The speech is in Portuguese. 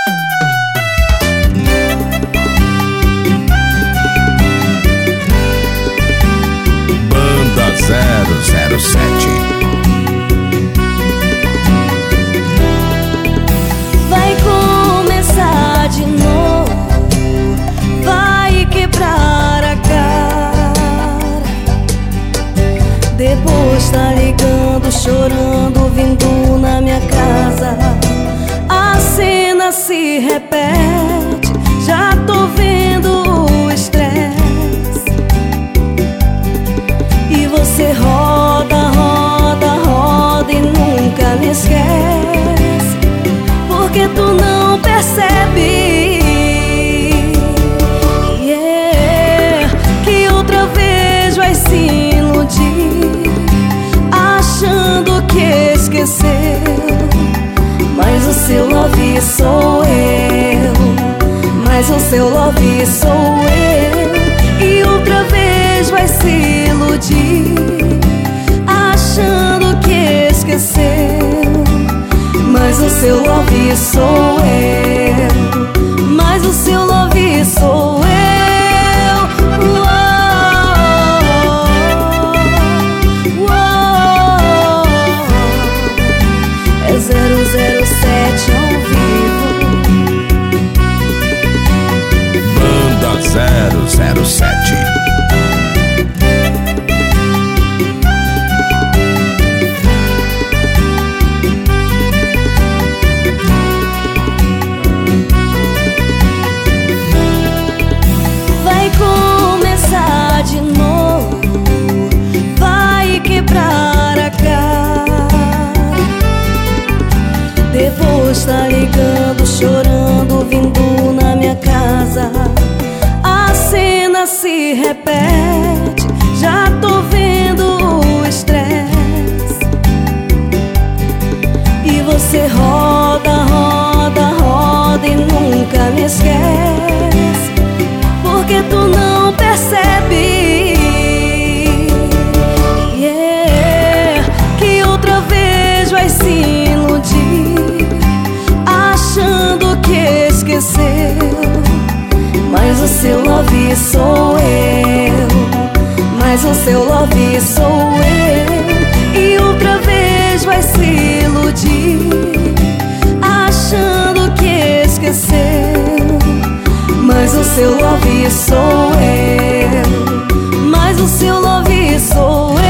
Banda 007. Vai começar de novo, vai quebrar a cara. Depois tá ligando, chorando, vindo na minha casa. A cena se repete, já tô vendo o estresse. E você roda, roda, roda e nunca me esquece, porque tu não percebe, que outra vez vai se iludir, achando que esqueceu. Mas o seu love sou eu, mas o seu love sou eu. E outra vez vai se iludir, achando que esqueceu. Mas o seu love sou eu, mas o seu love sou eu. É 007 ao vivo. Banda 007. Vai começar de novo, vai quebrar a cara. Depois tá ligando, chorando, vindo na minha casa. A cena se repete, já tô vendo o estresse. E você roda, roda, roda e nunca me esquece, porque tu não percebe, que outra vez vai se iludir, achando que esqueceu. Mas o seu love sou eu, mas o seu love sou eu. E outra vez vai se iludir, achando que esqueceu. Mas o seu love sou eu, mas o seu love sou eu.